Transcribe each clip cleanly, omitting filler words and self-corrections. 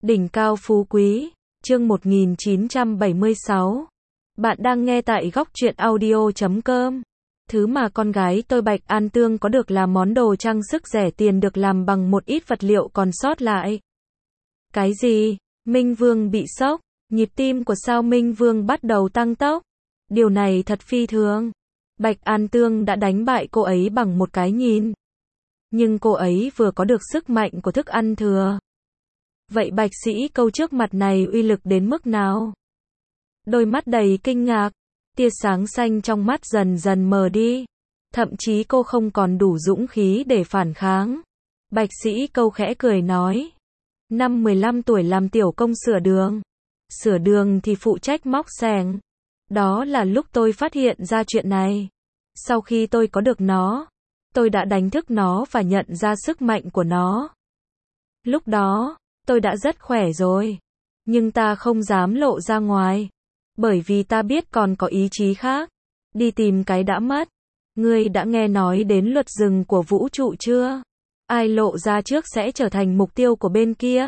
Đỉnh cao phú quý, chương 1976. Bạn đang nghe tại góc truyện audio.com. Thứ mà con gái tôi Bạch An Tương có được là món đồ trang sức rẻ tiền được làm bằng một ít vật liệu còn sót lại. Cái gì? Minh Vương bị sốc, nhịp tim của Sao Minh Vương bắt đầu tăng tốc. Điều này thật phi thường. Bạch An Tương đã đánh bại cô ấy bằng một cái nhìn. Nhưng cô ấy vừa có được sức mạnh của thức ăn thừa. Vậy bạch sĩ câu trước mặt này uy lực đến mức nào? Đôi mắt đầy kinh ngạc, tia sáng xanh trong mắt dần dần mờ đi. Thậm chí cô không còn đủ dũng khí để phản kháng. Bạch sĩ câu khẽ cười nói. Năm 15 tuổi làm tiểu công sửa đường. Sửa đường thì phụ trách móc xẻng. Đó là lúc tôi phát hiện ra chuyện này. Sau khi tôi có được nó, tôi đã đánh thức nó và nhận ra sức mạnh của nó. Lúc đó, tôi đã rất khỏe rồi. Nhưng ta không dám lộ ra ngoài. Bởi vì ta biết còn có ý chí khác. Đi tìm cái đã mất. Ngươi đã nghe nói đến luật rừng của vũ trụ chưa? Ai lộ ra trước sẽ trở thành mục tiêu của bên kia.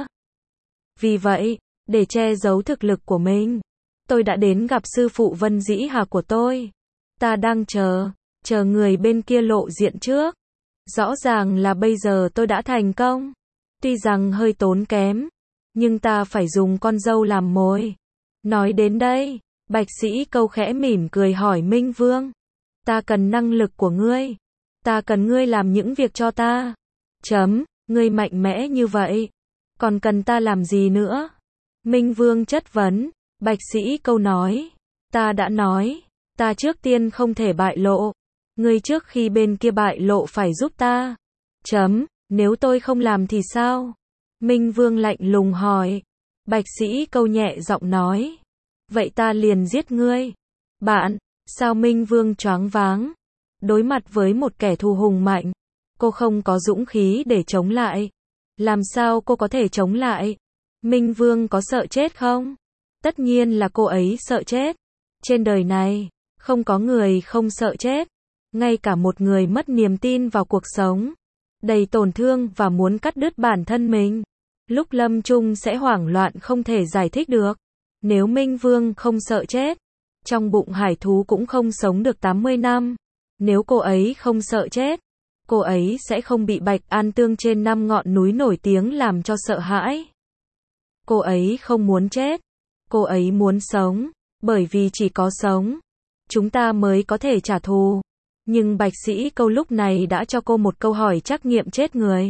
Vì vậy, để che giấu thực lực của mình, tôi đã đến gặp sư phụ Vân Dĩ Hà của tôi. Ta đang chờ người bên kia lộ diện trước. Rõ ràng là bây giờ tôi đã thành công. Tuy rằng hơi tốn kém, nhưng ta phải dùng con dâu làm mồi. Nói đến đây, bạch sĩ câu khẽ mỉm cười hỏi Minh Vương. Ta cần năng lực của ngươi. Ta cần ngươi làm những việc cho ta. Ngươi mạnh mẽ như vậy. Còn cần ta làm gì nữa? Minh Vương chất vấn. Bạch sĩ câu nói. Ta đã nói, ta trước tiên không thể bại lộ. Ngươi trước khi bên kia bại lộ phải giúp ta. Nếu tôi không làm thì sao? Minh Vương lạnh lùng hỏi. Bạch sĩ câu nhẹ giọng nói. Vậy ta liền giết ngươi. Bạn, sao Minh Vương choáng váng? Đối mặt với một kẻ thù hùng mạnh, cô không có dũng khí để chống lại. Làm sao cô có thể chống lại? Minh Vương có sợ chết không? Tất nhiên là cô ấy sợ chết. Trên đời này, không có người không sợ chết. Ngay cả một người mất niềm tin vào cuộc sống, đầy tổn thương và muốn cắt đứt bản thân mình, lúc lâm chung sẽ hoảng loạn không thể giải thích được. Nếu Minh Vương không sợ chết, trong bụng hải thú cũng không sống được 80 năm. Nếu cô ấy không sợ chết, cô ấy sẽ không bị Bạch An Tương trên 5 ngọn núi nổi tiếng làm cho sợ hãi. Cô ấy không muốn chết. Cô ấy muốn sống. Bởi vì chỉ có sống, chúng ta mới có thể trả thù. Nhưng bạch sĩ câu lúc này đã cho cô một câu hỏi trắc nghiệm chết người.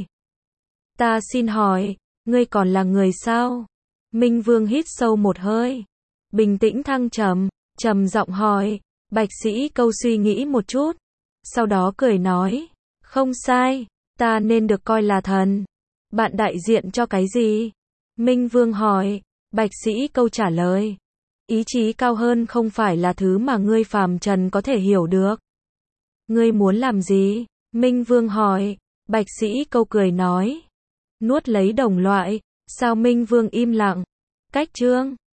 Ta xin hỏi, ngươi còn là người sao? Minh Vương hít sâu một hơi. Bình tĩnh thăng trầm giọng hỏi. Bạch sĩ câu suy nghĩ một chút. Sau đó cười nói. Không sai, ta nên được coi là thần. Bạn đại diện cho cái gì? Minh Vương hỏi. Bạch sĩ câu trả lời. Ý chí cao hơn không phải là thứ mà ngươi phàm trần có thể hiểu được. Ngươi muốn làm gì? Minh Vương hỏi. Bạch sĩ câu cười nói. Nuốt lấy đồng loại. Sao Minh Vương im lặng? Cách chương